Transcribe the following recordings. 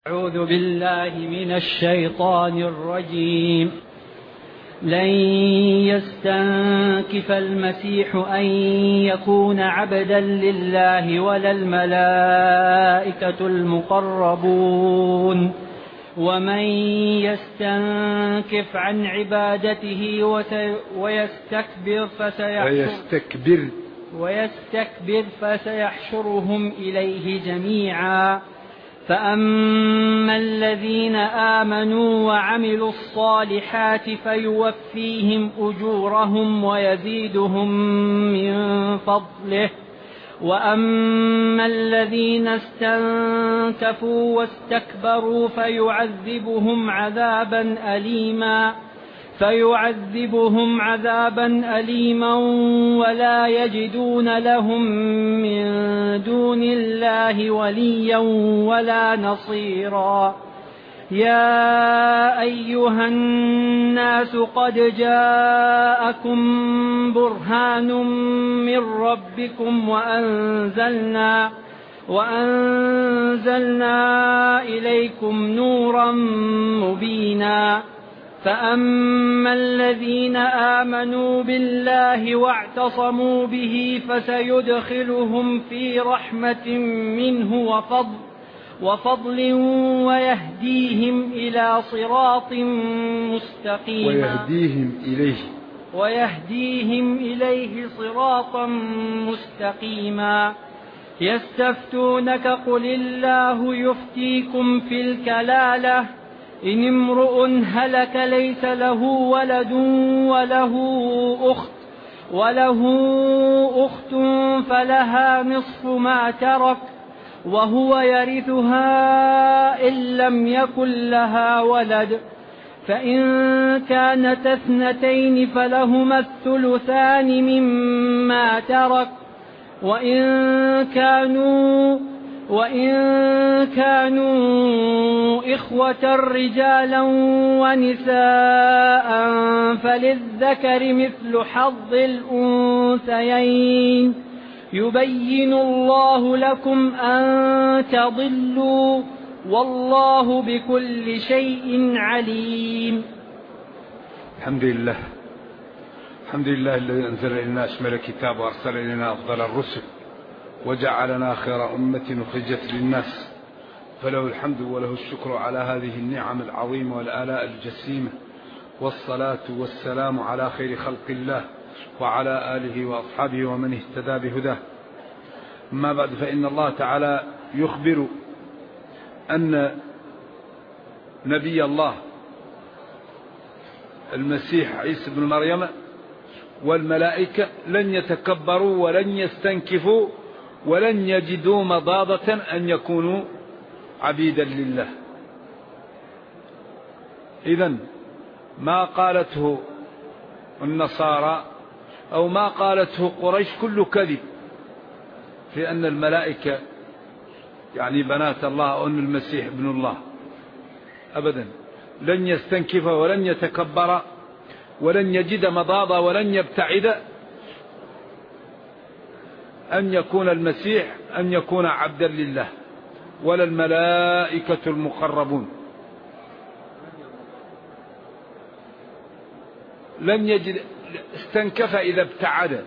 أعوذ بالله من الشيطان الرجيم. لن يستنكف المسيح أن يكون عبدا لله ولا الملائكة المقربون، ومن يستنكف عن عبادته ويستكبر فسيحشرهم إليه جميعا. فأما الذين آمنوا وعملوا الصالحات فيوفيهم أجورهم ويزيدهم من فضله، وأما الذين استنكفوا واستكبروا فيعذبهم عذابا أليما ولا يجدون لهم من دون الله وليا ولا نصيرا. يا أيها الناس قد جاءكم برهان من ربكم وأنزلنا إليكم نورا مبينا. فأما الذين آمنوا بالله واعتصموا به فسيدخلهم في رحمة منه وفضل ويهديهم إلى صراط مستقيم ويهديهم إليه صراطا مستقيما. يستفتونك قل الله يفتيكم في الكلالة إن امرؤ هلك ليس له ولد وله أخت فلها نصف ما ترك وهو يرثها إن لم يكن لها ولد، فإن كانت اثنتين فلهما الثلثان مما ترك، وإن كانوا إخوة رجالا ونساء فللذكر مثل حظ الأنثيين. يبين الله لكم أن تضلوا والله بكل شيء عليم. الحمد لله الذي أنزل إلينا أشمل الكتاب وأرسل إلينا أفضل الرسل وجعلنا خير أمة أخرجت للناس، فله الحمد وله الشكر على هذه النعم العظيمة والآلاء الجسيمة، والصلاة والسلام على خير خلق الله وعلى آله وأصحابه ومن اهتدى بهداه. أما بعد، فإن الله تعالى يخبر أن نبي الله المسيح عيسى بن مريم والملائكة لن يتكبروا ولن يستنكفوا ولن يجدوا مضاضة أن يكونوا عبيدا لله. إذن ما قالته النصارى أو ما قالته قريش كل كذب في أن الملائكة يعني بنات الله أو أن المسيح ابن الله، أبدا. لن يستنكف ولن يتكبر ولن يجد مضاضة ولن يبتعد أن يكون المسيح أن يكون عبدا لله، ولا الملائكة المقربون. لن يجد استنكف إذا ابتعد،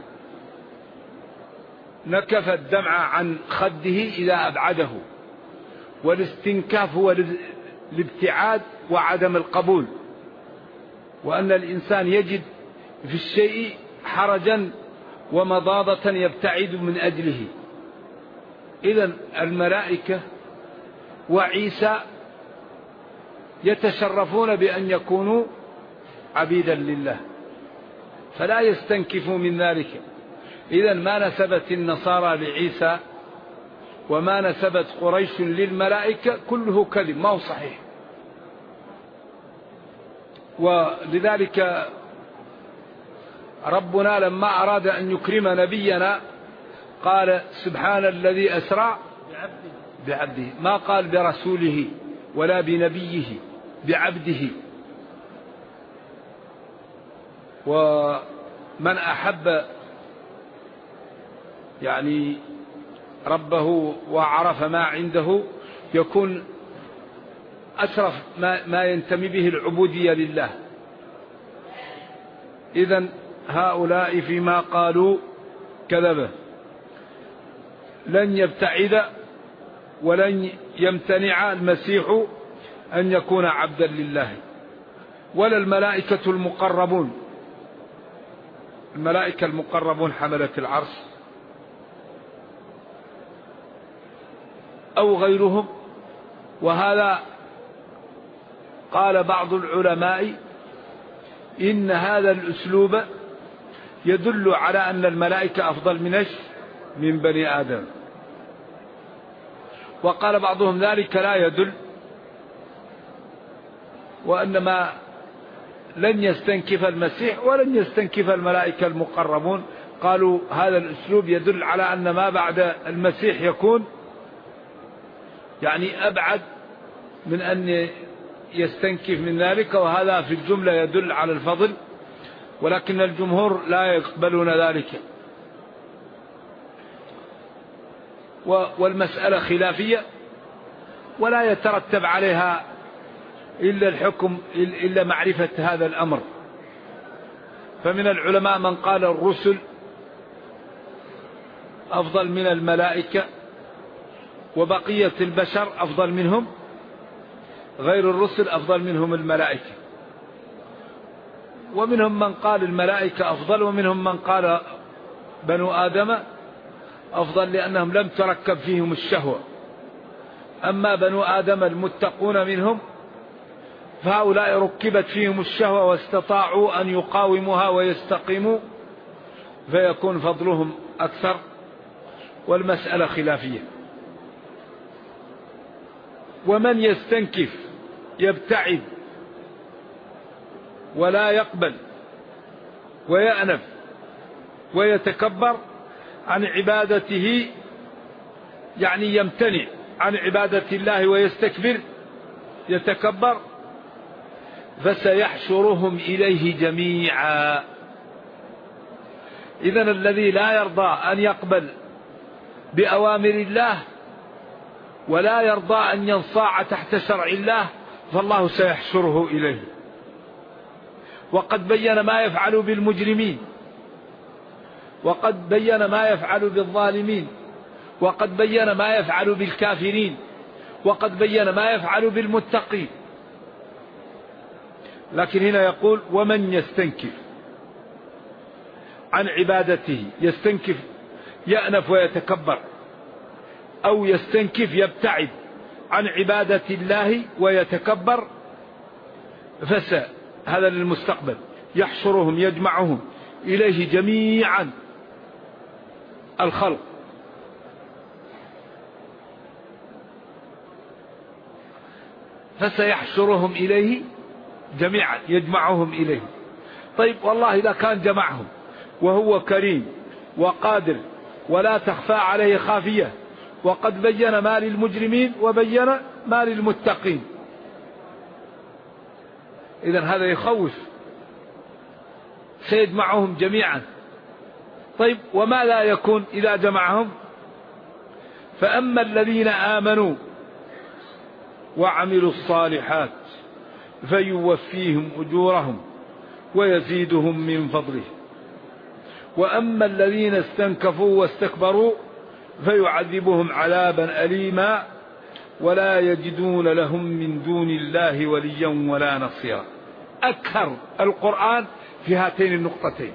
نكف الدمع عن خده إذا أبعده، والاستنكاف هو الابتعاد وعدم القبول، وأن الإنسان يجد في الشيء حرجا ومضاضة يبتعد من أجله. إذن الملائكة وعيسى يتشرفون بأن يكونوا عبيدا لله، فلا يستنكفوا من ذلك. إذن ما نسبت النصارى لعيسى وما نسبت قريش للملائكة كله كذب، ما هو صحيح. ولذلك ربنا لما أراد أن يكرم نبينا قال سبحان الذي أسرى بعبده، ما قال برسوله ولا بنبيه، بعبده. ومن أحب يعني ربه وعرف ما عنده يكون أشرف ما ينتمي به العبودية لله. إذن هؤلاء فيما قالوا كذبة. لن يبتعد ولن يمتنع المسيح أن يكون عبدا لله، ولا الملائكة المقربون. الملائكة المقربون حملة العرش أو غيرهم. وهذا قال بعض العلماء إن هذا الأسلوب يدل على أن الملائكة أفضل من بني آدم. وقال بعضهم ذلك لا يدل، وأنما لن يستنكف المسيح ولن يستنكف الملائكة المقربون. قالوا هذا الأسلوب يدل على أن ما بعد المسيح يكون يعني أبعد من أن يستنكف من ذلك، وهذا في الجملة يدل على الفضل، ولكن الجمهور لا يقبلون ذلك. والمسألة خلافية ولا يترتب عليها إلا الحكم إلا معرفة هذا الأمر. فمن العلماء من قال الرسل أفضل من الملائكة وبقية البشر أفضل منهم، غير الرسل أفضل منهم الملائكة. ومنهم من قال الملائكة أفضل، ومنهم من قال بنو آدم أفضل لأنهم لم تركب فيهم الشهوة. أما بنو آدم المتقون منهم فهؤلاء ركبت فيهم الشهوة واستطاعوا أن يقاوموها ويستقيموا، فيكون فضلهم أكثر. والمسألة خلافية. ومن يستنكف يبتعد ولا يقبل ويأنف ويتكبر عن عبادته، يعني يمتنع عن عبادة الله ويستكبر يتكبر، فسيحشرهم إليه جميعا. إذن الذي لا يرضى أن يقبل بأوامر الله ولا يرضى أن ينصاع تحت شرع الله فالله سيحشره إليه. وقد بين ما يفعل بالمجرمين، وقد بين ما يفعل بالظالمين، وقد بين ما يفعل بالكافرين، وقد بين ما يفعل بالمتقين. لكن هنا يقول ومن يستنكف عن عبادته، يستنكف يأنف ويتكبر، أو يستنكف يبتعد عن عبادة الله ويتكبر، هذا للمستقبل يحشرهم يجمعهم إليه جميعا الخلق. فسيحشرهم إليه جميعا يجمعهم إليه. طيب والله إذا كان جمعهم وهو كريم وقادر ولا تخفى عليه خافية، وقد بين ما للمجرمين وبين ما للمتقين، إذن هذا يخوف. سيجمعهم جميعا. طيب وما لا يكون إذا جمعهم؟ فأما الذين آمنوا وعملوا الصالحات فيوفيهم أجورهم ويزيدهم من فضله، وأما الذين استنكفوا واستكبروا فيعذبهم عذابا أليما ولا يجدون لهم من دون الله وليا ولا نصيرا. أكثر القرآن في هاتين النقطتين،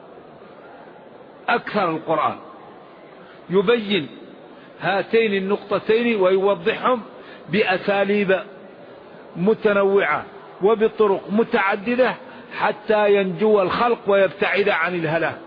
أكثر القرآن يبين هاتين النقطتين ويوضحهم بأساليب متنوعة وبطرق متعددة حتى ينجو الخلق ويبتعد عن الهلاك.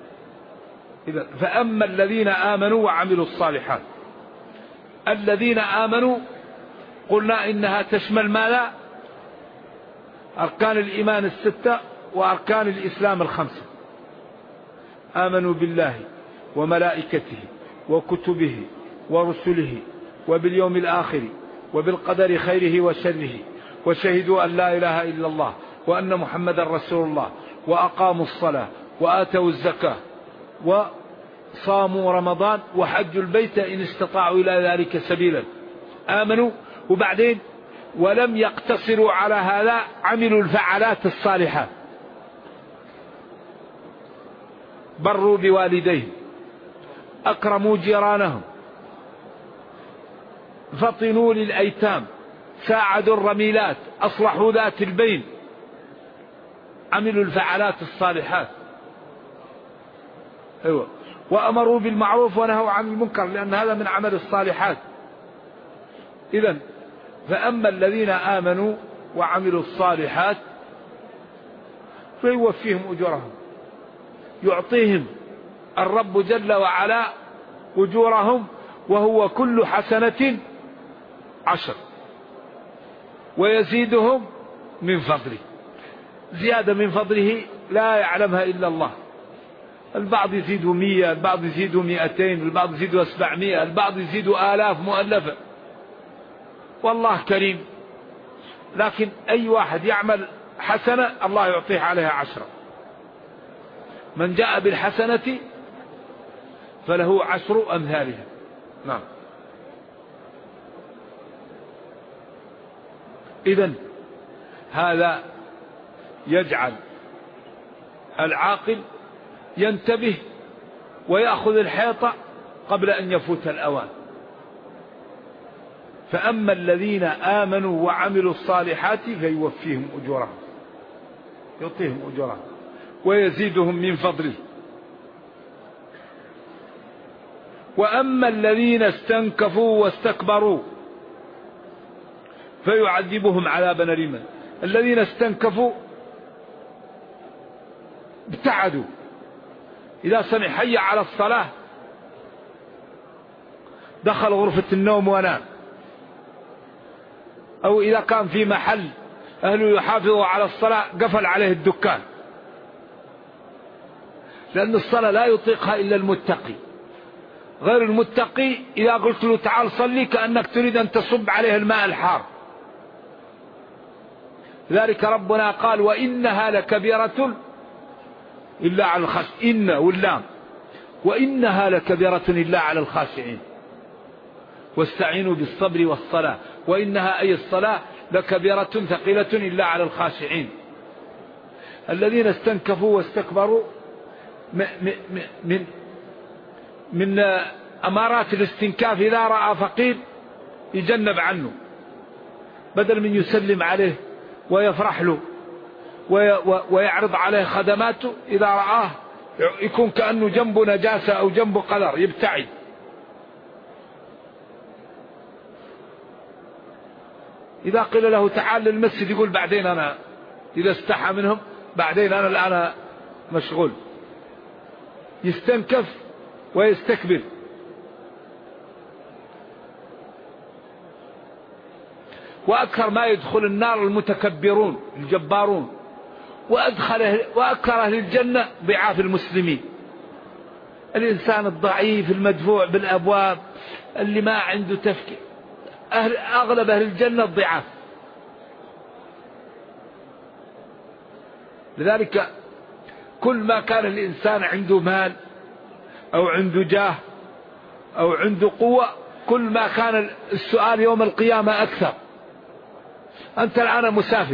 فأما الذين آمنوا وعملوا الصالحات، الذين آمنوا قلنا إنها تشمل ماذا؟ أركان الإيمان الستة وأركان الإسلام الخمسة. آمنوا بالله وملائكته وكتبه ورسله وباليوم الآخر وبالقدر خيره وشره، وشهدوا أن لا إله إلا الله وأن محمد رسول الله، وأقاموا الصلاة وآتوا الزكاة وصاموا رمضان وحجوا البيت إن استطاعوا إلى ذلك سبيلا. آمنوا، وبعدين ولم يقتصروا على هذا، عملوا الفعالات الصالحات، بروا بوالديهم، أكرموا جيرانهم، فطنوا للأيتام، ساعدوا الرميلات، أصلحوا ذات البين، عملوا الفعالات الصالحات. أيوة. وأمروا بالمعروف ونهوا عن المنكر، لأن هذا من عمل الصالحات. إذن فأما الذين آمنوا وعملوا الصالحات فيوفيهم أجورهم، يعطيهم الرب جل وعلا أجورهم، وهو كل حسنة 10، ويزيدهم من فضله، زيادة من فضله لا يعلمها إلا الله. البعض يزيد 100، البعض يزيد 200، البعض يزيد 700، البعض يزيد آلاف مؤلفة، والله كريم. لكن أي واحد يعمل حسنة الله يعطيه عليها 10. من جاء بالحسنة فله 10 أمثالها. نعم. إذن هذا يجعل العاقل ينتبه ويأخذ الحيطة قبل أن يفوت الأوان. فأما الذين آمنوا وعملوا الصالحات فيوفيهم أجورهم، يعطيهم أجورهم ويزيدهم من فضله. وأما الذين استنكفوا واستكبروا فيعذبهم عذابا أليما. الذين استنكفوا ابتعدوا، إذا سمع حي على الصلاة دخل غرفة النوم ونام، أو إذا كان في محل أهله يحافظوا على الصلاة قفل عليه الدكان، لأن الصلاة لا يطيقها إلا المتقي. غير المتقي إذا قلت له تعال صلي كأنك تريد أن تصب عليه الماء الحار. لذلك ربنا قال وإنها لكبيرة إلا على الخاشعين، إن واللام، وإنها لكبيرة إلا على الخاشعين، واستعينوا بالصبر والصلاة، وإنها أي الصلاة لكبيرة ثقيلة إلا على الخاشعين. الذين استنكفوا واستكبروا من أمارات الاستنكاف إذا رأى فقير يجنب عنه، بدل من يسلم عليه ويفرح له ويعرض عليه خدماته، إذا رآه يكون كأنه جنبه نجاسة أو جنبه قدر، يبتعد. إذا قيل له تعال للمسجد يقول بعدين أنا، إذا استحى منهم بعدين أنا الآن مشغول، يستنكف ويستكبر. وأكثر ما يدخل النار المتكبرون الجبارون، وأكثر أهل الجنة ضعاف المسلمين، الإنسان الضعيف المدفوع بالأبواب اللي ما عنده تفكير. أغلب أهل الجنة الضعاف. لذلك كل ما كان الإنسان عنده مال أو عنده جاه أو عنده قوة، كل ما كان السؤال يوم القيامة أكثر. أنت الآن مسافر،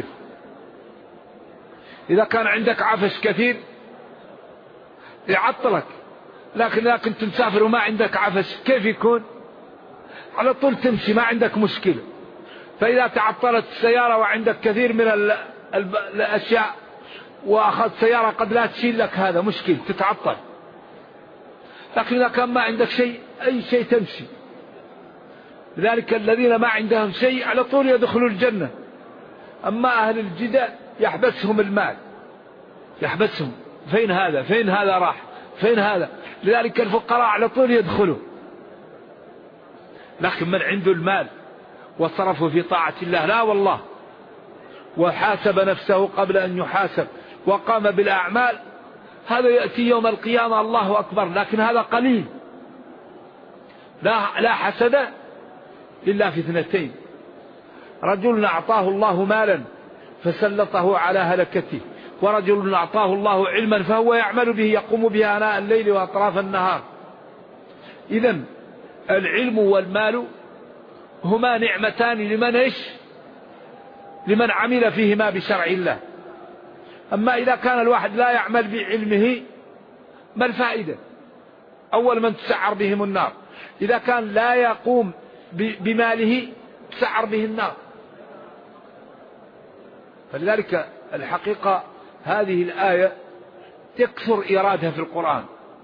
إذا كان عندك عفش كثير يعطلك، لكن إذا كنت مسافر وما عندك عفش كيف يكون؟ على طول تمشي ما عندك مشكلة. فإذا تعطلت السيارة وعندك كثير من الأشياء وأخذت سيارة قد لا تشيل لك، هذا مشكلة تتعطل. لكن إذا كان ما عندك شيء أي شيء تمشي. لذلك الذين ما عندهم شيء على طول يدخلوا الجنة. أما أهل الجدة يحبسهم المال، يحبسهم، فين هذا فين هذا راح فين هذا. لذلك الفقراء على طول يدخلوا. لكن من عنده المال وصرفه في طاعة الله لا والله، وحاسب نفسه قبل أن يحاسب وقام بالأعمال، هذا يأتي يوم القيامة الله أكبر. لكن هذا قليل. لا حسد إلا في 2: رجل أعطاه الله مالا فسلطه على هلكته، ورجل أعطاه الله علما فهو يعمل به يقوم به آناء الليل وأطراف النهار. إذن العلم والمال هما نعمتان لمن لمن عمل فيهما بشرع الله. أما إذا كان الواحد لا يعمل بعلمه ما الفائدة؟ أول من تسعر بهم النار. إذا كان لا يقوم بماله تسعر به النار. فلذلك الحقيقة هذه الآية تكثر إيرادها في القرآن.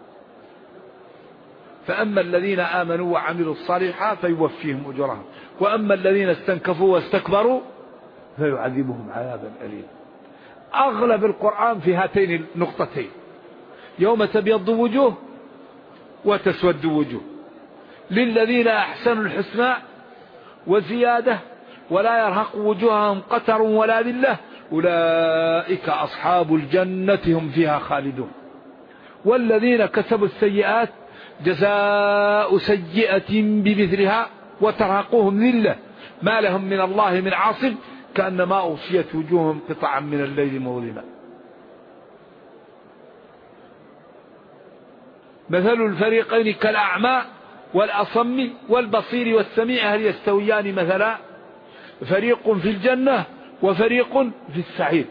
فأما الذين آمنوا وعملوا الصالحات فيوفيهم أجرهم، وأما الذين استنكفوا واستكبروا فيعذبهم عذابا أليما. أغلب القرآن في هاتين النقطتين: يوم تبيض وجوه وتسود وجوه، للذين أحسنوا الحسنى وزيادة ولا يرهق وجوههم قتر ولا ذلة أولئك أصحاب الجنة هم فيها خالدون. والذين كسبوا السيئات جزاء سيئة بمثلها وترهقهم ذلة ما لهم من الله من عاصم كأنما أغشيت وجوههم قطعا من الليل مظلما. مثل الفريقين كالأعمى والأصم والبصير والسميع هل يستويان مثلا؟ فريق في الجنة وفريق في السعير.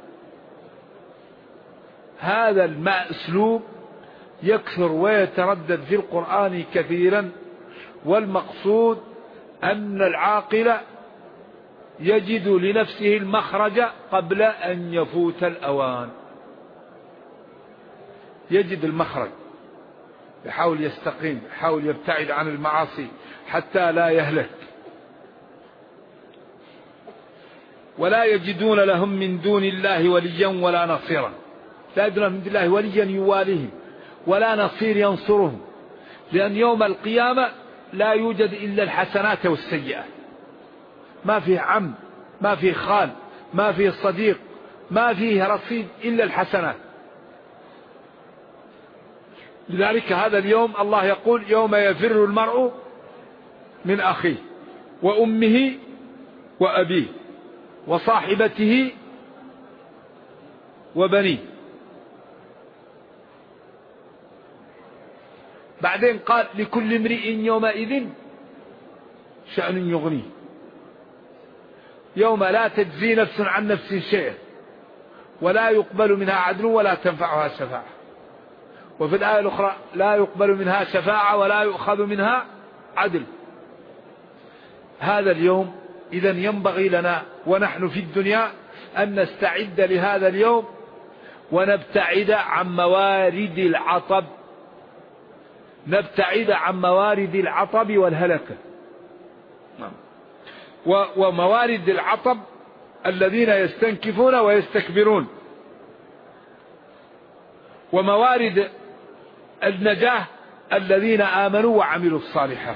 هذا المأسلوب يكثر ويتردد في القرآن كثيرا، والمقصود أن العاقل يجد لنفسه المخرج قبل أن يفوت الأوان. يجد المخرج، يحاول يستقيم، يحاول يبتعد عن المعاصي حتى لا يهلك. ولا يجدون لهم من دون الله وليا ولا نصيرا. لا يجدون من دون الله وليا يواليهم ولا نصير ينصرهم، لأن يوم القيامة لا يوجد إلا الحسنات والسيئات. ما فيه عم، ما فيه خال، ما فيه صديق، ما فيه رصيد إلا الحسنات. لذلك هذا اليوم الله يقول: يوم يفر المرء من أخيه وأمه وأبيه وصاحبته وبنيه. بعدين قال: لكل امرئ يومئذ شأن يغنيه. يوم لا تجزي نفس عن نفس شيئا ولا يقبل منها عدل ولا تنفعها شفاعة. وفي الآية الأخرى: لا يقبل منها شفاعة ولا يؤخذ منها عدل. هذا اليوم إذن ينبغي لنا ونحن في الدنيا أن نستعد لهذا اليوم ونبتعد عن موارد العطب، نبتعد عن موارد العطب والهلكة. وموارد العطب الذين يستنكفون ويستكبرون، وموارد النجاة الذين آمنوا وعملوا الصالحات.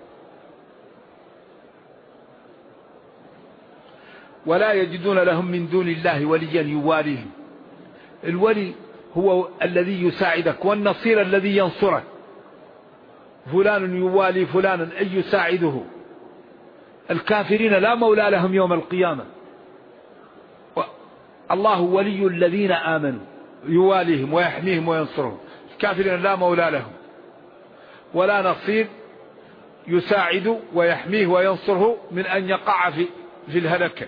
ولا يجدون لهم من دون الله وليا يواليهم. الولي هو الذي يساعدك، والنصير الذي ينصرك. فلان يوالي فلانا أي يساعده. الكافرين لا مولى لهم يوم القيامة. الله ولي الذين آمنوا يواليهم ويحميهم وينصرهم. الكافرين لا مولى لهم ولا نصير يساعد ويحميه وينصره من أن يقع في الهلكة.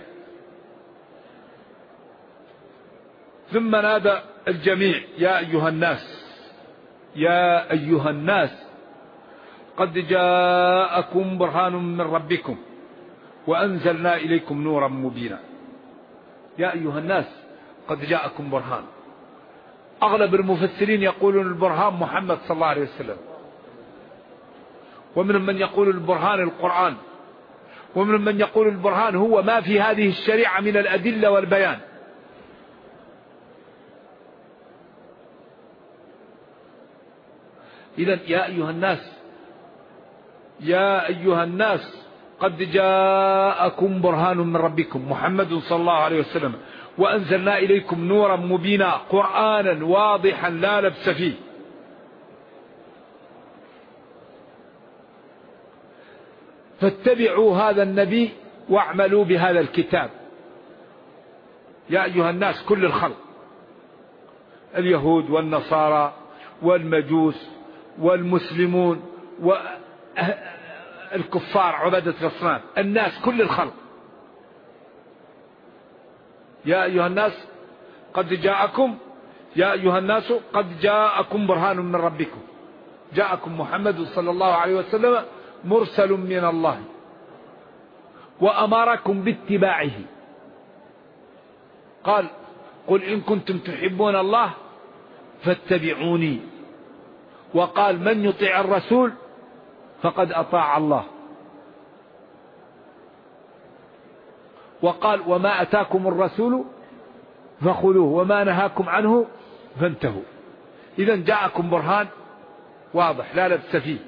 ثم نادى الجميع: يا أيها الناس، يا أيها الناس، قد جاءكم برهان من ربكم وأنزلنا إليكم نورا مبينا. يا أيها الناس قد جاءكم برهان. أغلب المفسرين يقولون البرهان محمد صلى الله عليه وسلم، ومن من يقول البرهان القرآن، ومن من يقول البرهان هو ما في هذه الشريعة من الأدلة والبيان. إذن يا أيها الناس، يا أيها الناس قد جاءكم برهان من ربكم محمد صلى الله عليه وسلم وأنزلنا إليكم نورا مبينا، قرآنا واضحا لا لبس فيه. فاتبعوا هذا النبي واعملوا بهذا الكتاب. يا أيها الناس كل الخلق، اليهود والنصارى والمجوس والمسلمون والكفار عبادة الأصنام، الناس كل الخلق. يا أيها الناس قد جاءكم برهان من ربكم، جاءكم محمد صلى الله عليه وسلم مرسل من الله وأمركم باتباعه. قال قل إن كنتم تحبون الله فاتبعوني. وقال من يطيع الرسول فقد أطاع الله. وقال وما أتاكم الرسول فخذوه وما نهاكم عنه فانتهوا. إذا جاءكم برهان واضح لا لبس فيه،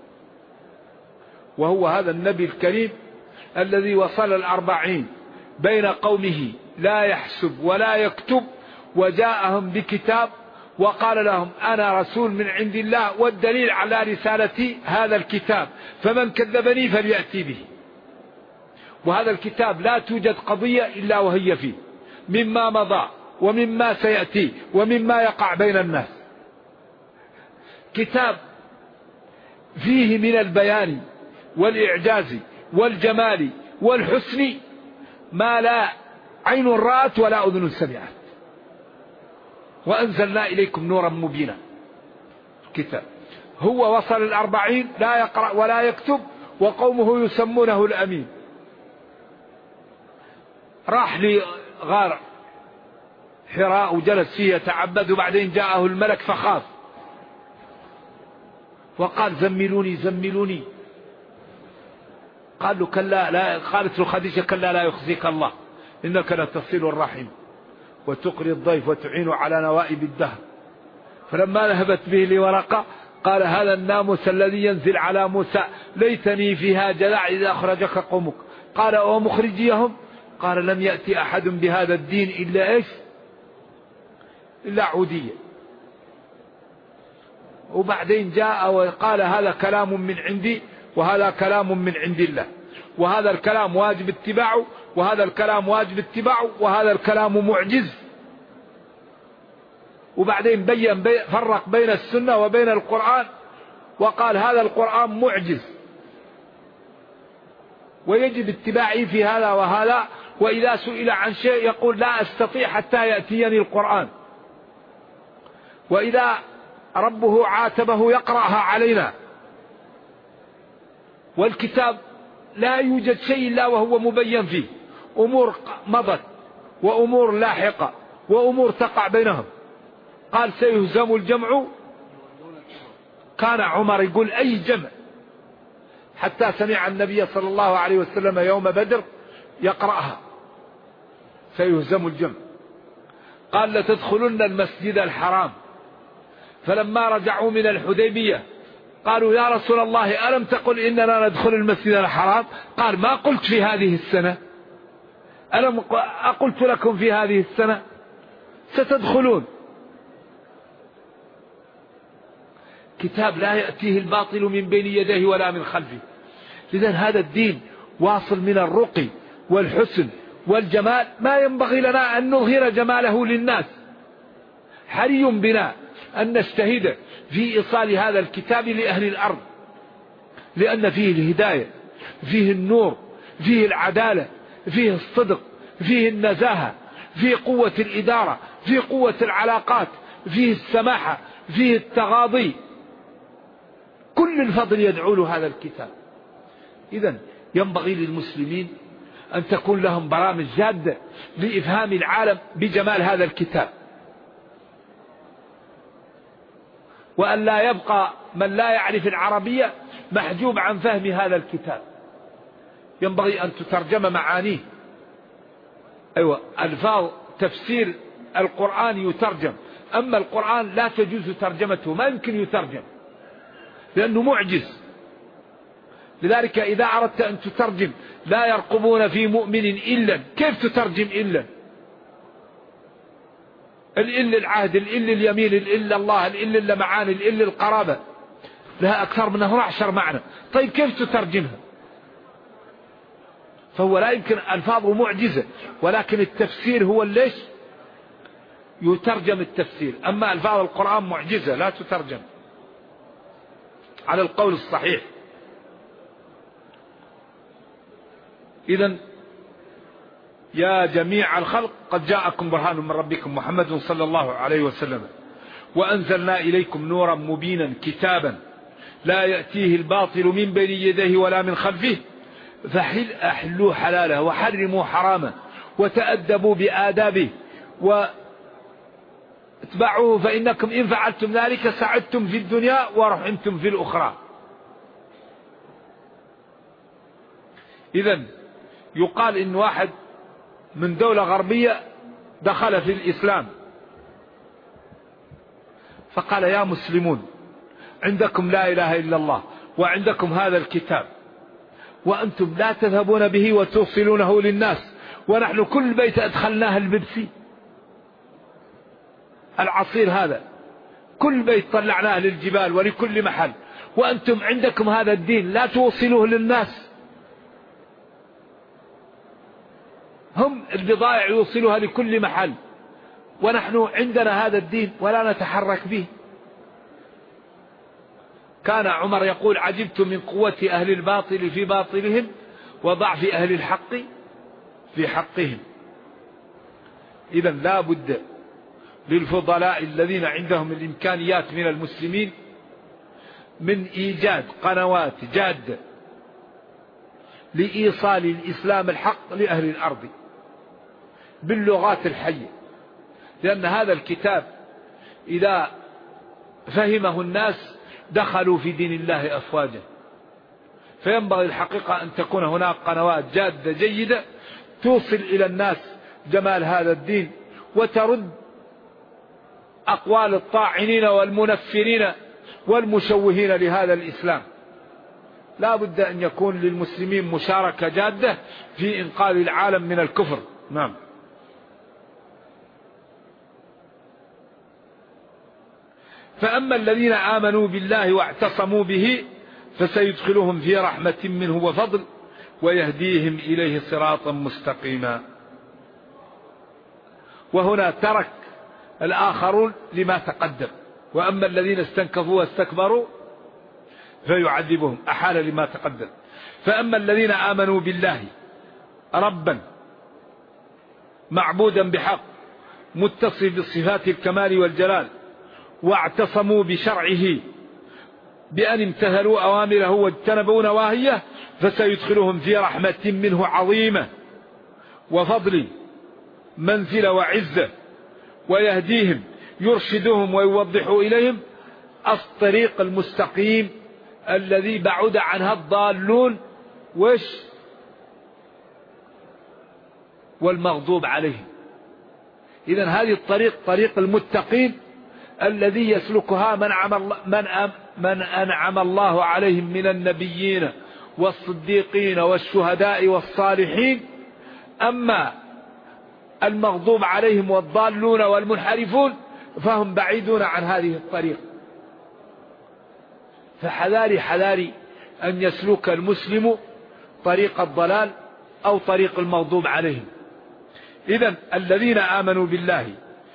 وهو هذا النبي الكريم الذي وصل 40 بين قومه لا يحسب ولا يكتب، وجاءهم بكتاب وقال لهم أنا رسول من عند الله، والدليل على رسالتي هذا الكتاب، فمن كذبني فليأتي به. وهذا الكتاب لا توجد قضية إلا وهي فيه، مما مضى ومما سيأتي ومما يقع بين الناس. كتاب فيه من البيان والإعجاز والجمال والحسن ما لا عين رأت ولا أذن سمعت. وأنزلنا إليكم نورا مبينا. كتاب هو وصل 40 لا يقرأ ولا يكتب، وقومه يسمونه الأمين. راح لغار حراء وجلس فيه يتعبد، وبعدين جاءه الملك فخاف وقال زملوني زملوني. قال له كلا لا، قالت له خديجة كلا لا يخزيك الله إنك لتصل الرحم وتقري الضيف وتعين على نوائب الدهر. فلما ذهبت به لورقة قال هذا الناموس الذي ينزل على موسى ليتني فيها جذع إذا أخرجك قومك. قال ومخرجيهم؟ قال لم يأتي أحد بهذا الدين إلا إيش؟ إلا عودية. وبعدين جاء وقال هذا كلام من عندي وهذا كلام من عند الله، وهذا الكلام واجب اتباعه وهذا الكلام واجب اتباعه وهذا الكلام معجز. وبعدين فرق بين السنة وبين القرآن وقال هذا القرآن معجز ويجب اتباعي في هذا وهذا، وإذا سئل عن شيء يقول لا أستطيع حتى يأتيني القرآن، وإذا ربه عاتبه يقرأها علينا. والكتاب لا يوجد شيء إلا وهو مبين فيه، أمور مضت وأمور لاحقة وأمور تقع بينهم. قال سيهزم الجمع، كان عمر يقول أي جمع، حتى سمع النبي صلى الله عليه وسلم يوم بدر يقرأها سيهزم الجمع. قال لتدخلن المسجد الحرام. فلما رجعوا من الحديبية قالوا يا رسول الله ألم تقل إننا ندخل المسجد الحرام؟ قال ما قلت في هذه السنة؟ ألم أقلت لكم في هذه السنة ستدخلون؟ كتاب لا يأتيه الباطل من بين يديه ولا من خلفه. لذا هذا الدين واصل من الرقي والحسن والجمال، ما ينبغي لنا أن نظهر جماله للناس. حري بنا أن نجتهد في إيصال هذا الكتاب لأهل الأرض، لأن فيه الهداية، فيه النور، فيه العدالة، فيه الصدق، فيه النزاهة، فيه قوة الإدارة، فيه قوة العلاقات، فيه السماحة، فيه التغاضي. كل الفضل يدعو له هذا الكتاب. إذن ينبغي للمسلمين أن تكون لهم برامج جادة لإفهام العالم بجمال هذا الكتاب، وأن لا يبقى من لا يعرف العربية محجوب عن فهم هذا الكتاب. ينبغي أن تترجم معانيه. أيوة، ألفاظ تفسير القرآن يترجم، أما القرآن لا تجوز ترجمته، ما يمكن يترجم لأنه معجز. لذلك إذا أردت أن تترجم لا يرقبون في مؤمن إلا، كيف تترجم إلا؟ الإل العهد، الإل اليمين، الإل الله، الإل اللمعان، الإل القرابة، لها أكثر من 12 معنى. طيب كيف تترجمها؟ فهو لا يمكن، ألفاظه معجزة، ولكن التفسير هو ليش يترجم التفسير. أما ألفاظ القرآن معجزة لا تترجم على القول الصحيح. إذن يا جميع الخلق قد جاءكم برهان من ربكم محمد صلى الله عليه وسلم وأنزلنا إليكم نورا مبينا كتابا لا يأتيه الباطل من بين يديه ولا من خلفه فأحلوا حلاله وحرموا حرامه وتأدبوا بآدابه واتبعوه فإنكم إن فعلتم ذلك سعدتم في الدنيا ورحمتم في الأخرى. إذن يقال إن واحد من دولة غربية دخل في الإسلام فقال يا مسلمون عندكم لا إله إلا الله وعندكم هذا الكتاب وأنتم لا تذهبون به وتوصلونه للناس، ونحن كل بيت أدخلناه البيبسي العصير هذا كل بيت طلعناه للجبال ولكل محل، وأنتم عندكم هذا الدين لا توصلوه للناس. هم البضائع يوصلها لكل محل ونحن عندنا هذا الدين ولا نتحرك به. كان عمر يقول عجبت من قوة أهل الباطل في باطلهم وضعف أهل الحق في حقهم. إذا لا بد للفضلاء الذين عندهم الإمكانيات من المسلمين من إيجاد قنوات جادة لإيصال الإسلام الحق لأهل الأرض باللغات الحية، لأن هذا الكتاب إذا فهمه الناس دخلوا في دين الله أفواجا. فينبغي الحقيقة أن تكون هناك قنوات جادة جيدة توصل إلى الناس جمال هذا الدين وترد أقوال الطاعنين والمنفرين والمشوهين لهذا الإسلام. لا بد أن يكون للمسلمين مشاركة جادة في إنقاذ العالم من الكفر. نعم. فأما الذين آمنوا بالله واعتصموا به فسيدخلهم في رحمة منه وفضل ويهديهم إليه صراطا مستقيما. وهنا ترك الآخرون لما تقدم، وأما الذين استنكفوا واستكبروا فيعذبهم، أحال لما تقدم. فأما الذين آمنوا بالله ربا معبودا بحق متصف بصفات الكمال والجلال واعتصموا بشرعه بأن امتثلوا أوامره واجتنبوا نواهيه فسيدخلهم في رحمة منه عظيمة وفضل منزلة وعزة ويهديهم يرشدهم ويوضح إليهم الطريق المستقيم الذي بعد عنها الضالون والمغضوب عليهم. إذن هذه الطريق طريق المتقين الذي يسلكها من أنعم الله عليهم من النبيين والصديقين والشهداء والصالحين. أما المغضوب عليهم والضالون والمنحرفون فهم بعيدون عن هذه الطريق. فحذاري أن يسلك المسلم طريق الضلال أو طريق المغضوب عليهم. إذن الذين آمنوا بالله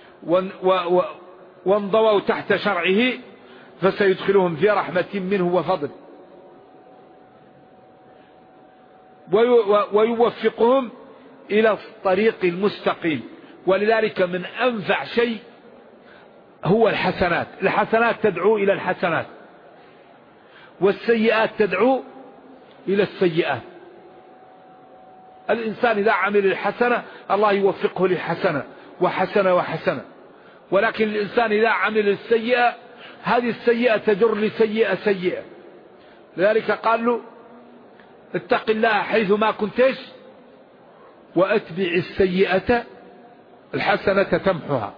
وانضووا تحت شرعه فسيدخلهم في رحمة منه وفضل ويوفقهم إلى الطريق المستقيم. ولذلك من أنفع شيء هو الحسنات. الحسنات تدعو إلى الحسنات والسيئات تدعو إلى السيئات. الإنسان إذا عمل الحسنة الله يوفقه للحسنة وحسنة، ولكن الإنسان إذا عمل السيئة هذه السيئة تجر لسيئة سيئة. لذلك قال له اتق الله حيث ما كنتش وأتبع السيئة الحسنة تمحها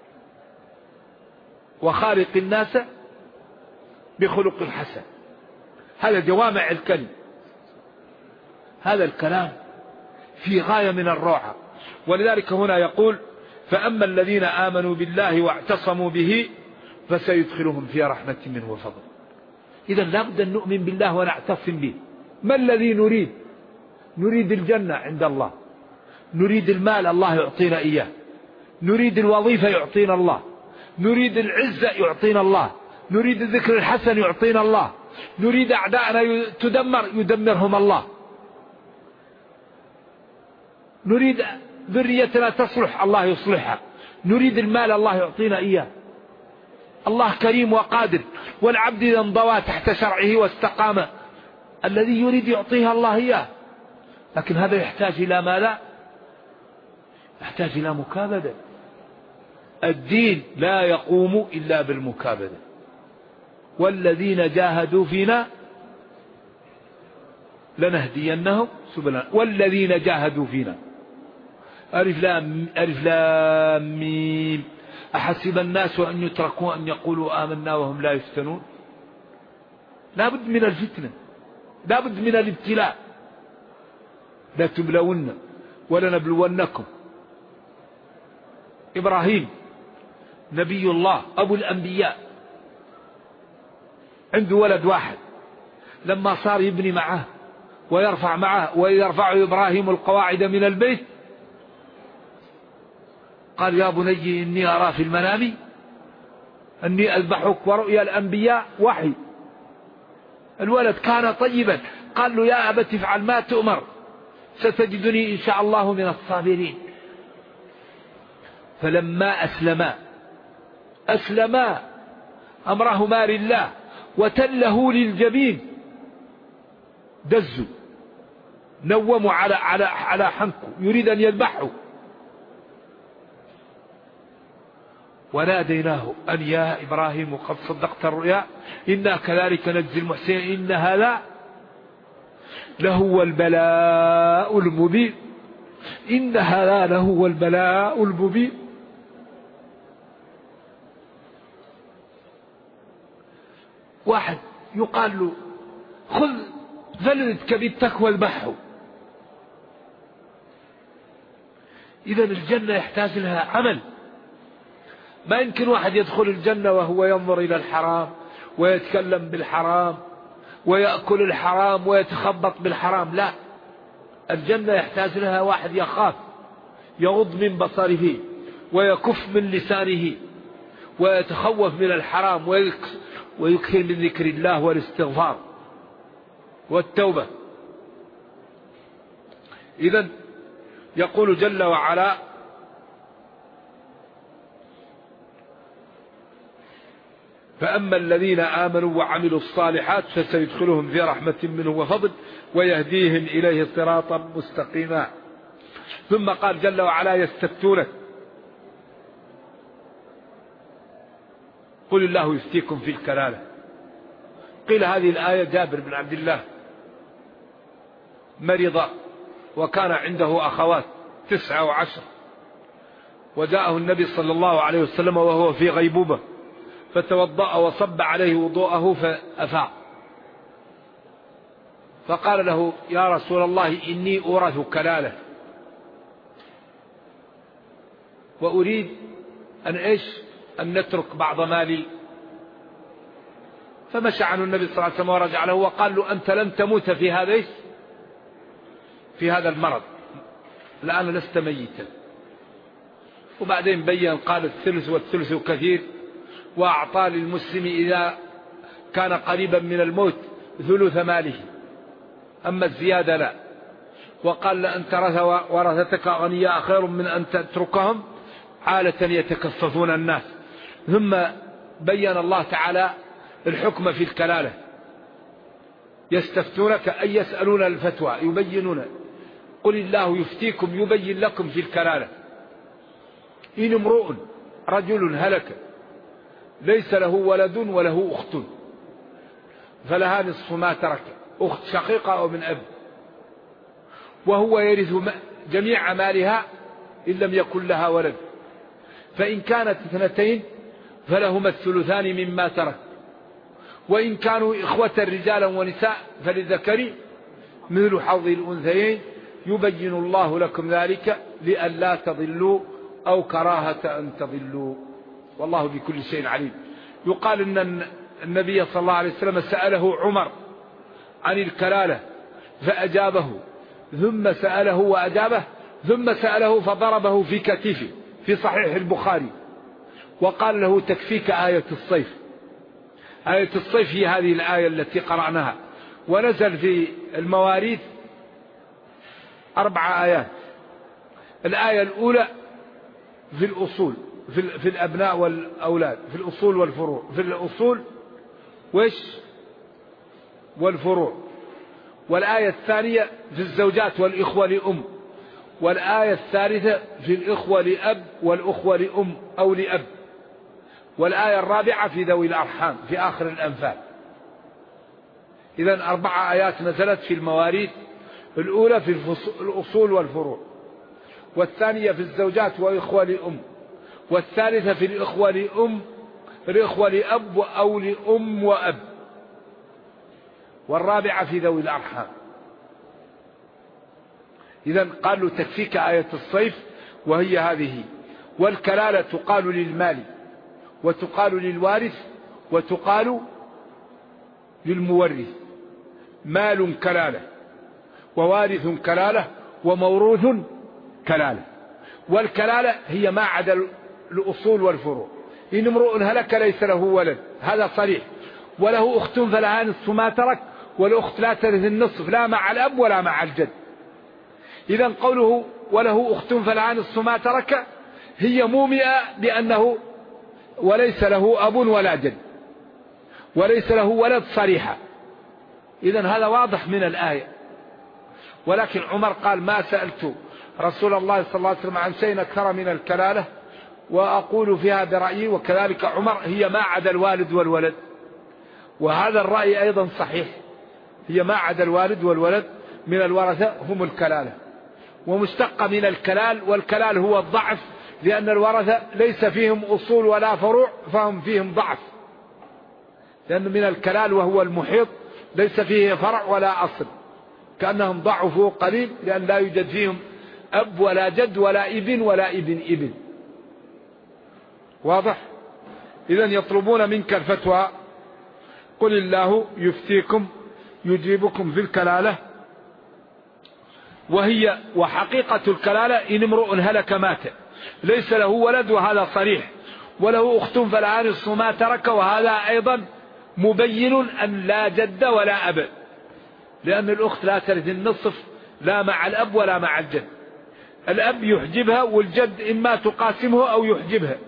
وخالق الناس بخلق الحسن. هذا جوامع الكلم، هذا الكلام في غاية من الروعة. ولذلك هنا يقول فأما الذين آمنوا بالله واعتصموا به فسيدخلهم في رحمة منه وفضل. إذا لابد أن نؤمن بالله ونعتصم به. ما الذي نريد؟ نريد الجنة عند الله، نريد المال الله يعطينا إياه، نريد الوظيفة يعطينا الله، نريد العزة يعطينا الله، نريد الذكر الحسن يعطينا الله، نريد أعداءنا تدمر يدمرهم الله. نريد ذريتنا تصلح، الله يصلحها. نريد المال، الله يعطينا إياه. الله كريم وقادر، والعبد إذا انضوى تحت شرعه واستقام الذي يريد يعطيها الله إياه. لكن هذا يحتاج إلى ماذا؟ يحتاج إلى مكابدة. الدين لا يقوم إلا بالمكابدة. والذين جاهدوا فينا لنهدينهم سبلنا. والذين جاهدوا فينا، ألف لام ميم. أحسب الناس أن يتركوا أن يقولوا آمنا وهم لا يفتنون. لا بد من الفتنة، لا بد من الابتلاء. لا تبلون ولنبلونكم. إبراهيم نبي الله أبو الأنبياء عنده ولد واحد، لما صار يبني معه ويرفع معه، ويرفع إبراهيم القواعد من البيت قال يا بني إني أرى في المنام أني أذبحك. ورؤيا الأنبياء وحي. الولد كان طيبا، قال له يا أبت افعل ما تؤمر ستجدني إن شاء الله من الصابرين. فلما أسلما أمرهما لله وتله للجبين دزوا، نوموا على حنكه يريد أن يذبحه. وناديناه أن يا إبراهيم قد صدقت الرؤيا إنا كذلك نجزي المحسنين إن هذا لهو البلاء المبين. إن هذا لهو البلاء المبين. واحد يقال له خذ ذلك بالتك واذبحه. إذا الجنة يحتاج لها عمل. ما يمكن واحد يدخل الجنة وهو ينظر إلى الحرام ويتكلم بالحرام ويأكل الحرام ويتخبط بالحرام. لا، الجنة يحتاج لها واحد يخاف، يغض من بصره ويكف من لسانه ويتخوف من الحرام ويكثر من ذكر الله والاستغفار والتوبة. إذن يقول جل وعلا فأما الذين آمنوا وعملوا الصالحات فسيدخلهم في رحمة منه وفضل ويهديهم إليه صراطا مستقيما. ثم قال جل وعلا يستفتونك قل الله يفتيكم في الكلالة. قيل هذه الآية جابر بن عبد الله مرض وكان عنده أخوات 9 و10، وجاءه النبي صلى الله عليه وسلم وهو في غيبوبة فتوضأ وصب عليه وضوءه فأفاق، فقال له يا رسول الله إني أورث كلالة وأريد أن نترك بعض مالي. فمشى عنه النبي صلى الله عليه وسلم ورجع له وقال له أنت لن تموت في هذا المرض، الآن لست ميتا. وبعدين بين قال الثلث والثلث كثير، وأعطى للمسلم إذا كان قريبا من الموت ثلث ماله، أما الزيادة لا. وقال لأن ترث ورثتك أغنياء خير من أن تتركهم عالة يتكففون الناس. ثم بين الله تعالى الحكم في الكلالة. يستفتونك أي يسألون الفتوى يبينون. قل الله يفتيكم يبين لكم في الكلالة. إن امرؤ رجل هلك ليس له ولد وله أخت فلها نصف ما ترك، أخت شقيقة أو من أب، وهو يرث جميع مالها إن لم يكن لها ولد، فإن كانت 2 فلهما الثلثان مما ترك، وإن كانوا إخوة رجالا ونساء فللذكر مثل حظ الأنثيين يبين الله لكم ذلك لئلا تضلوا أو كراهة أن تضلوا والله بكل شيء عليم. يقال إن النبي صلى الله عليه وسلم سأله عمر عن الكلالة فأجابه، ثم سأله وأجابه، ثم سأله فضربه في كتفه في صحيح البخاري، وقال له تكفيك آية الصيف. آية الصيف هي هذه الآية التي قرأناها، ونزل في المواريث 4 آيات الآية الأولى في الأصول، في الأبناء والأولاد، في الأصول والفروع، في الأصول والفروع. والآية الثانية في الزوجات والإخوة لأم. والآية الثالثة في الإخوة لأب والأخوة لأم أو لأب. والآية الرابعة في ذوي الأرحام في آخر الأنفال. إذن 4 آيات نزلت في المواريث، الأولى في الأصول والفروع، والثانية في الزوجات وإخوة لأم، والثالثة في الإخوة لأب أو لأم وأب، والرابعة في ذوي الأرحام. إذن قالوا تكفيك آية الصيف وهي هذه. والكلالة تقال للمال وتقال للوارث وتقال للمورث. مال كلالة ووارث كلالة وموروث كلالة. والكلالة هي ما عدا الأصول والفروع. إن امرؤ هلك ليس له ولد، هذا صريح، وله أخت فلها نصف ما ترك، والأخت لا ترث النصف لا مع الأب ولا مع الجد. إذن قوله وله أخت فلها نصف ما ترك هي مومئة بأنه وليس له أب ولا جد وليس له ولد صريحة. إذن هذا واضح من الآية. ولكن عمر قال ما سألت رسول الله صلى الله عليه وسلم عن شيء أكثر من الكلالة وأقول فيها برأيي. وكذلك عمر هي ما عدا الوالد والولد، وهذا الرأي أيضا صحيح، هي ما عدا الوالد والولد من الورثة هم الكلالة، ومشتقة من الكلال، والكلال هو الضعف، لأن الورثة ليس فيهم أصول ولا فروع فهم فيهم ضعف، لأن من الكلال وهو المحيط ليس فيه فرع ولا أصل، كأنهم ضعفوا قليل لأن لا يوجد فيهم أب ولا جد ولا ابن ولا ابن. واضح؟ إذن يطلبون منك الفتوى، قل الله يفتيكم يجيبكم في الكلالة، وحقيقة الكلالة إن امرؤ هلك مات ليس له ولد، وهذا صريح، وله أخت فلها نصف ما ترك، وهذا أيضا مبين أن لا جد ولا أب، لأن الأخت لا ترث النصف لا مع الأب ولا مع الجد. الأب يحجبها والجد إما تقاسمه أو يحجبها،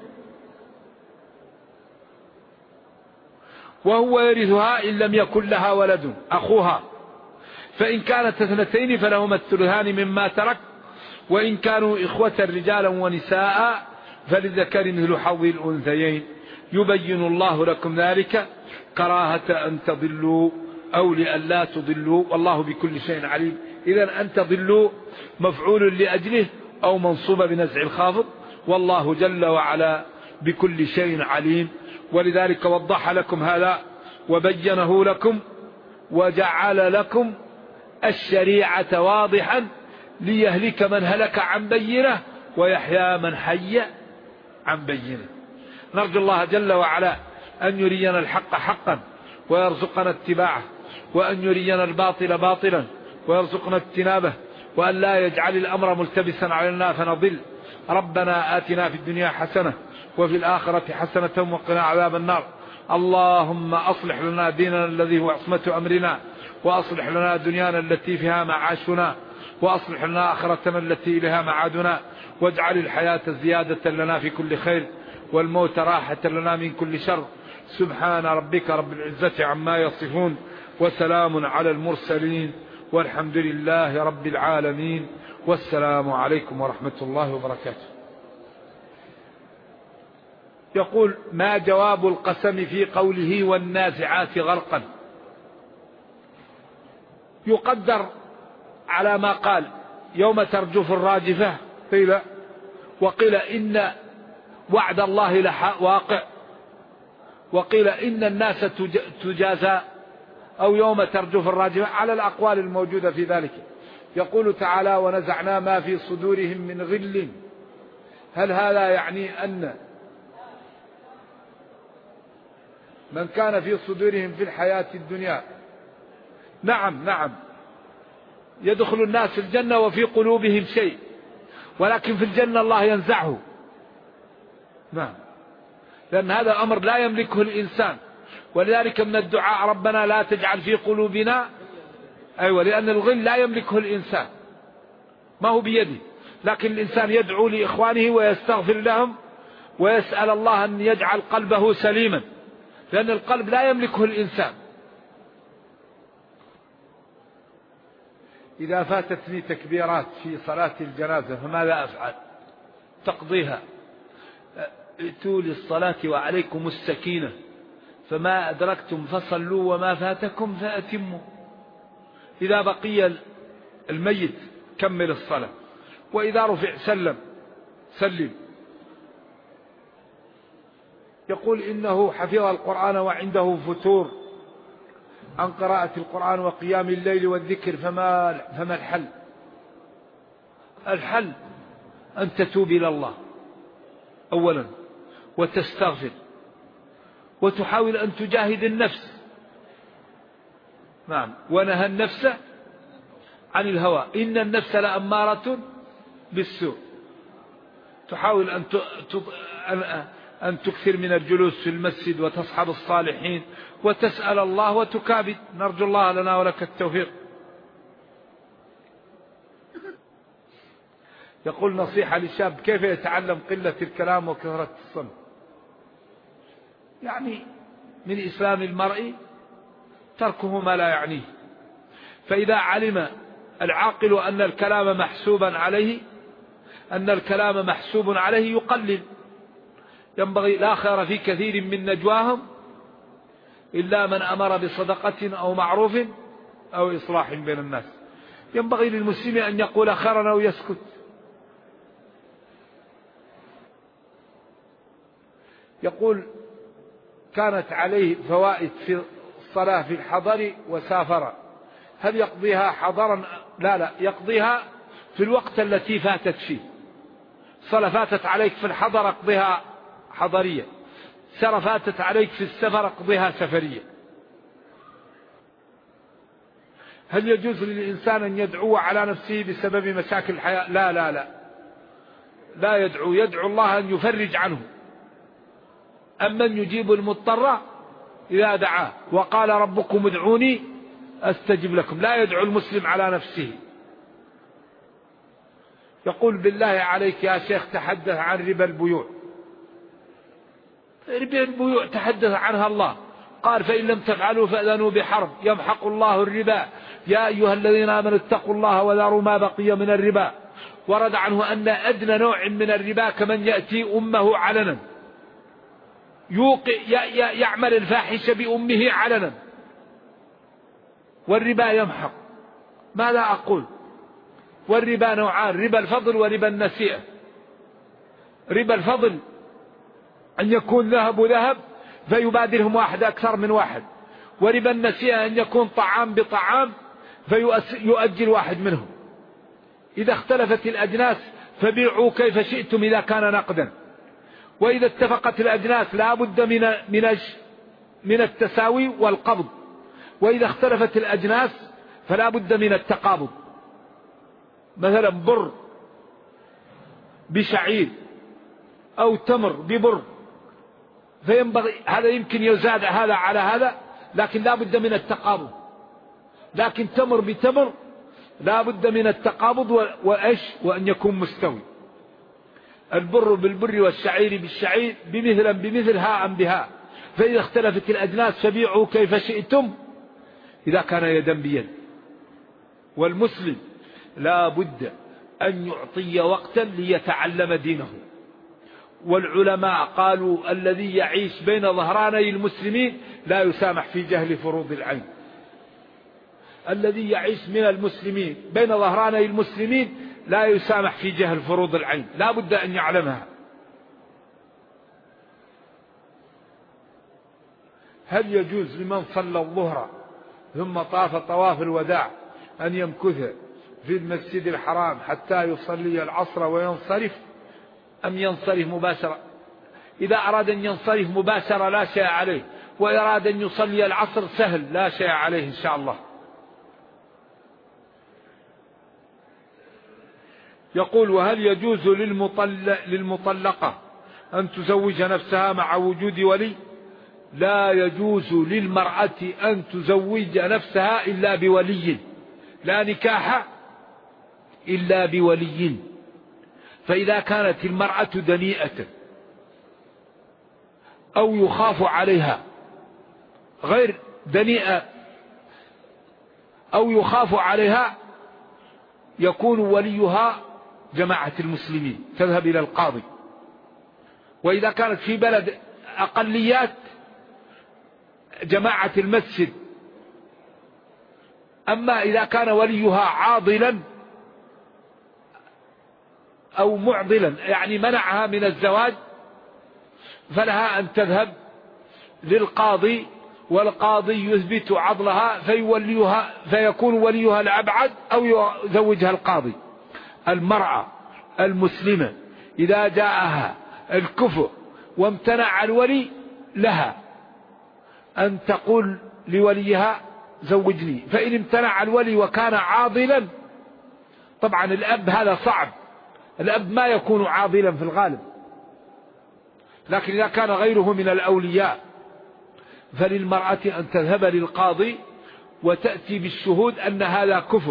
وهو يرثها إن لم يكن لها ولد أخوها، فإن كانت 2 فلهما الثلثان مما ترك، وإن كانوا إخوة رجالا ونساء فللذكر مثل حظ الأنثيين، يبين الله لكم ذلك كراهة أن تضلوا أو لئلا تضلوا، والله بكل شيء عليم. إذن أن تضلوا مفعول لأجله أو منصوب بنزع الخافض، والله جل وعلا بكل شيء عليم. ولذلك وضح لكم هذا وبينه لكم وجعل لكم الشريعة واضحا ليهلك من هلك عن بينه ويحيى من حي عن بينه. نرجو الله جل وعلا أن يرينا الحق حقا ويرزقنا اتباعه، وأن يرينا الباطل باطلا ويرزقنا اجتنابه، وأن لا يجعل الأمر ملتبسا علينا فنضل. ربنا آتنا في الدنيا حسنة وفي الآخرة حسنة وقنا عذاب النار. اللهم أصلح لنا ديننا الذي هو عصمة أمرنا، وأصلح لنا دنيانا التي فيها معاشنا، وأصلح لنا آخرتنا التي إليها معادنا، واجعل الحياة زيادة لنا في كل خير والموت راحة لنا من كل شر. سبحان ربك رب العزة عما يصفون، وسلام على المرسلين، والحمد لله رب العالمين، والسلام عليكم ورحمة الله وبركاته. يقول ما جواب القسم في قوله والنازعات غرقا؟ يقدر على ما قال يوم ترجف الراجفة قيل، وقيل إن وعد الله واقع، وقيل إن الناس تجازى، أو يوم ترجف الراجفة، على الأقوال الموجودة في ذلك. يقول تعالى ونزعنا ما في صدورهم من غل. هل هذا يعني أن من كان في صدورهم في الحياة الدنيا، نعم يدخل الناس الجنة وفي قلوبهم شيء، ولكن في الجنة الله ينزعه، نعم، لأن هذا أمر لا يملكه الإنسان. ولذلك من الدعاء ربنا لا تجعل في قلوبنا، لأن الغل لا يملكه الإنسان، ما هو بيده، لكن الإنسان يدعو لإخوانه ويستغفر لهم ويسأل الله أن يجعل قلبه سليما، لأن القلب لا يملكه الإنسان. إذا فاتتني تكبيرات في صلاة الجنازة فماذا أفعل؟ تقضيها. ائتوا للصلاة وعليكم السكينة، فما أدركتم فصلوا وما فاتكم فأتموا. إذا بقي الميت كمل الصلاة، وإذا رفع سلم. يقول إنه حفظ القرآن وعنده فتور عن قراءة القرآن وقيام الليل والذكر، فما الحل؟ الحل أن تتوب إلى الله أولا وتستغفر وتحاول أن تجاهد النفس. نعم، ونهى النفس عن الهوى إن النفس لأمارة بالسوء. تحاول أن تكثر من الجلوس في المسجد وتصحب الصالحين وتسأل الله وتكابد. نرجو الله لنا ولك التوفيق. يقول نصيحة للشاب: كيف يتعلم قلة الكلام وكثرة الصمت؟ يعني من إسلام المرء تركه ما لا يعنيه. فإذا علم العاقل أن الكلام محسوب عليه يقلل. ينبغي لا خير في كثير من نجواهم إلا من أمر بصدقة أو معروف أو إصلاح بين الناس. ينبغي للمسلم أن يقول خيرا أو يسكت. يقول كانت عليه فوائد في الصلاة في الحضر وسافر، هل يقضيها حضرا؟ لا، يقضيها في الوقت التي فاتت فيه. صلاة فاتت عليك في الحضر اقضيها حضرية، سنة فاتت عليك في السفر اقضيها سفرية. هل يجوز للإنسان أن يدعو على نفسه بسبب مشاكل الحياة؟ لا يدعو الله أن يفرج عنه. أمن يجيب المضطر إذا دعاه وقال ربكم ادعوني أستجب لكم. لا يدعو المسلم على نفسه. يقول بالله عليك يا شيخ تحدث عن ربا البيوع. ربا البيوع تحدث عنها الله، قال فإن لم تفعلوا فأذنوا بحرب يمحق الله الربا يا أيها الذين آمنوا اتقوا الله وذروا ما بقي من الربا. ورد عنه أن أدنى نوع من الربا كمن يأتي أمه علنا يعمل الفاحشة بأمه علنا، والربا يمحق. ماذا أقول؟ والربا نوعان: ربا الفضل وربا النسيئة. ربا الفضل أن يكون ذهب فيبادلهم واحد أكثر من واحد، وربا النسيئة أن يكون طعام بطعام فيؤجل واحد منهم. إذا اختلفت الأجناس فبيعوا كيف شئتم إذا كان نقدا، وإذا اتفقت الأجناس لا بد من التساوي والقبض، وإذا اختلفت الأجناس فلا بد من التقابض. مثلا بر بشعير أو تمر ببر، فينبغي هذا يمكن يزاد هذا على هذا، لكن لا بد من التقابض. لكن تمر بتمر لا بد من التقابض وأن يكون مستوي. البر بالبر والشعير بالشعير بمثلا بمثل هاء بهاء. فإذا اختلفت الأجناس فبيعوا كيف شئتم إذا كان يدا بيد. والمسلم لا بد أن يعطي وقتا ليتعلم دينه. والعلماء قالوا الذي يعيش بين ظهراني المسلمين لا يسامح في جهل فروض العين. الذي يعيش من المسلمين بين ظهراني المسلمين لا يسامح في جهل فروض العين، لا بد أن يعلمها. هل يجوز لمن صلى الظهر ثم طاف طواف الوداع أن يمكث في المسجد الحرام حتى يصلي العصر وينصرف، أم ينصرف مباشرة؟ إذا أراد أن ينصرف مباشرة لا شيء عليه، وإراد أن يصلي العصر سهل لا شيء عليه إن شاء الله. يقول وهل يجوز للمطلقة أن تزوج نفسها مع وجود ولي؟ لا يجوز للمرأة أن تزوج نفسها إلا بولي، لا نكاح إلا بولي. فإذا كانت المرأة دنيئة أو يخاف عليها غير دنيئة أو يخاف عليها يكون وليها جماعة المسلمين تذهب إلى القاضي. وإذا كانت في بلد أقليات جماعة المسجد. أما إذا كان وليها عاضلا أو معضلا يعني منعها من الزواج فلها أن تذهب للقاضي والقاضي يثبت عضلها فيكون وليها الأبعد أو يزوجها القاضي. المرأة المسلمة إذا جاءها الكفء وامتنع الولي لها أن تقول لوليها زوجني. فإن امتنع الولي وكان عاضلا، طبعا الأب هذا صعب، الأب ما يكون عاضلا في الغالب، لكن إذا كان غيره من الأولياء فللمرأة أن تذهب للقاضي وتأتي بالشهود أن هذا كفء.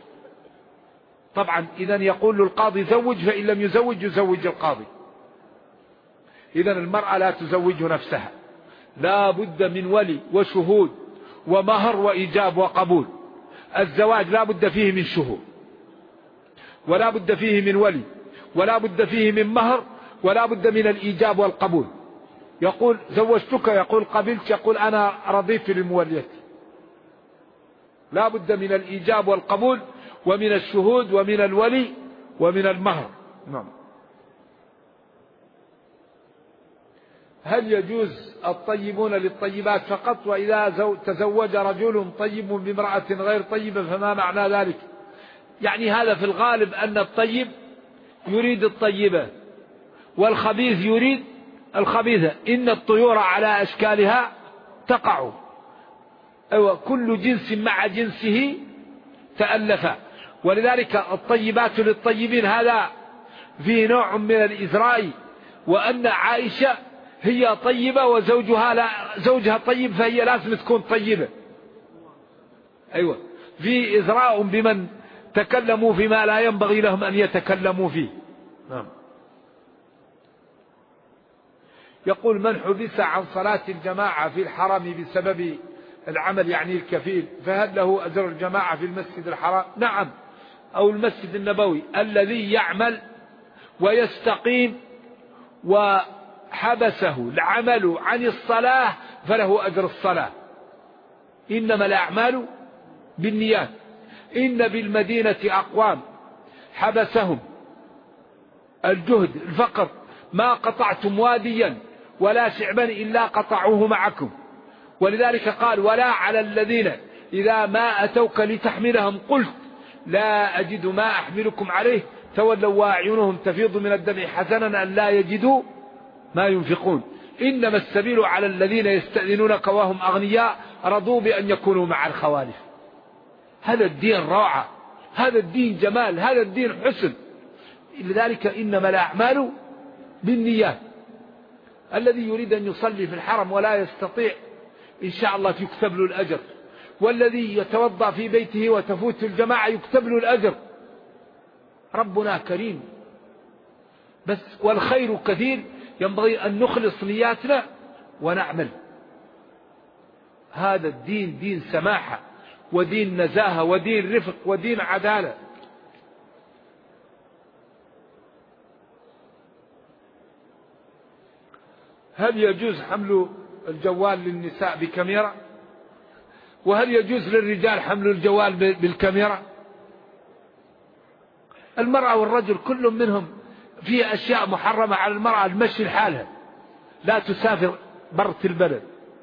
طبعا إذا يقول للقاضي زوج، فإن لم يزوج يزوج القاضي. إذا المرأة لا تزوج نفسها، لا بد من ولي وشهود ومهر وإيجاب وقبول. الزواج لا بد فيه من شهود ولا بد فيه من ولي ولا بد فيه من مهر ولا بد من الإيجاب والقبول. يقول زوجتك، يقول قبلت، يقول أنا رضيت لموليتي. لا بد من الإيجاب والقبول ومن الشهود ومن الولي ومن المهر. نعم. هل يجوز الطيبون للطيبات فقط، وإذا تزوج رجل طيب بامرأة غير طيبة فما معنى ذلك؟ يعني هذا في الغالب أن الطيب يريد الطيبة والخبيث يريد الخبيثة. إن الطيور على أشكالها تقع، كل جنس مع جنسه تألف. ولذلك الطيبات للطيبين هذا فيه نوع من الإزراء، وأن عائشة هي طيبة وزوجها لا، زوجها طيب فهي لازم تكون طيبة. أيوة، في إزراء بمن تكلموا فيما لا ينبغي لهم أن يتكلموا فيه. نعم. يقول من حبس عن صلاة الجماعة في الحرم بسبب العمل يعني الكفيل، فهل له أجر الجماعة في المسجد الحرام؟ نعم، أو المسجد النبوي. الذي يعمل ويستقيم وحبسه العمل عن الصلاة فله أجر الصلاة. إنما الأعمال بالنيات. إن بالمدينة أقوام حبسهم الجهد الفقر ما قطعتم واديا ولا شعبا إلا قطعوه معكم. ولذلك قال ولا على الذين إذا ما أتوك لتحملهم قلت لا أجد ما أحملكم عليه تولوا وأعينهم تفيض من الدمع حزنا أن لا يجدوا ما ينفقون. إنما السبيل على الذين يستأذنونك وهم أغنياء رضوا بأن يكونوا مع الخوالف. هذا الدين روعة، هذا الدين جمال، هذا الدين حسن. لذلك إنما الأعمال بالنيات. الذي يريد أن يصلي في الحرم ولا يستطيع إن شاء الله يكتب له الأجر، والذي يتوضأ في بيته وتفوت الجماعة يكتب له الأجر. ربنا كريم بس، والخير كثير، ينبغي أن نخلص نياتنا ونعمل. هذا الدين دين سماحة ودين نزاهة ودين رفق ودين عدالة. هل يجوز حمل الجوال للنساء بكاميرا؟ وهل يجوز للرجال حمل الجوال بالكاميرا؟ المرأة والرجل كل منهم فيه أشياء محرمة على المرأة، المشي لحالها، لا تسافر برة البلد.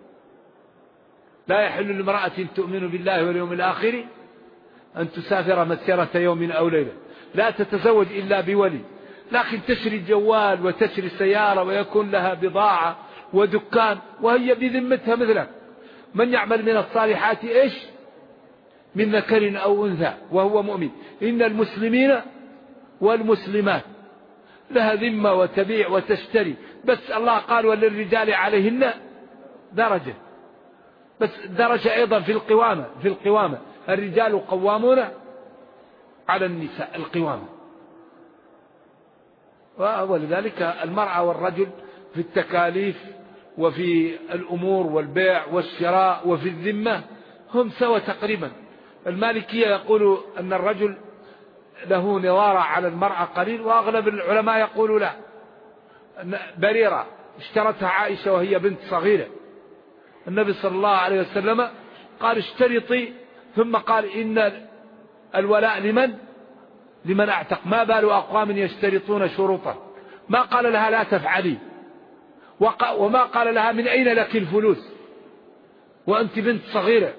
لا يحل لامرأة تؤمن بالله واليوم الآخر أن تسافر مسيرة يوم أو ليلة، لا تتزوج إلا بولي. لكن تشري جوال وتشري سيارة ويكون لها بضاعة ودكان وهي بذمتها مثلك. من يعمل من الصالحات إيش؟ من ذكر أو أنثى وهو مؤمن. إن المسلمين والمسلمات لها ذمة وتبيع وتشتري، بس الله قال وللرجال عليهن درجة، بس درجة أيضا في القوامة. الرجال قوامون على النساء، القوامة. ولذلك المرأة والرجل في التكاليف وفي الأمور والبيع والشراء وفي الذمة هم سوا تقريبا. المالكية يقول أن الرجل له نظارة على المرأة قليل، وأغلب العلماء يقولوا لا. بريرة اشترتها عائشة وهي بنت صغيرة، النبي صلى الله عليه وسلم قال اشترطي، ثم قال إن الولاء لمن اعتق، ما بال أقوام يشترطون شروطا، ما قال لها لا تفعلي، وما قال لها من أين لك الفلوس وأنت بنت صغيرة.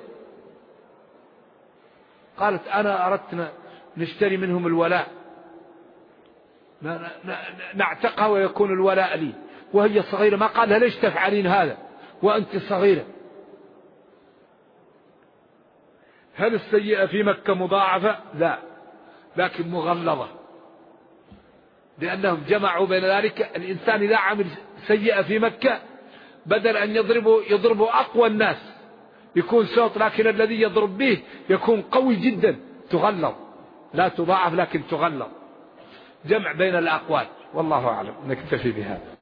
قالت أنا أردت نشتري منهم الولاء، نعتقها ويكون الولاء لي وهي صغيرة، ما قال لها ليش تفعلين هذا وأنت صغيرة. هل السيئة في مكة مضاعفة؟ لا، لكن مغلظة، لأنهم جمعوا بين ذلك. الإنسان إذا عمل سيئة في مكة بدل أن يضربوا أقوى الناس يكون صوت، لكن الذي يضرب به يكون قوي جدا، تغلظ، لا تضاعف لكن تغلظ. جمع بين الأقوال، والله أعلم. نكتفي بهذا.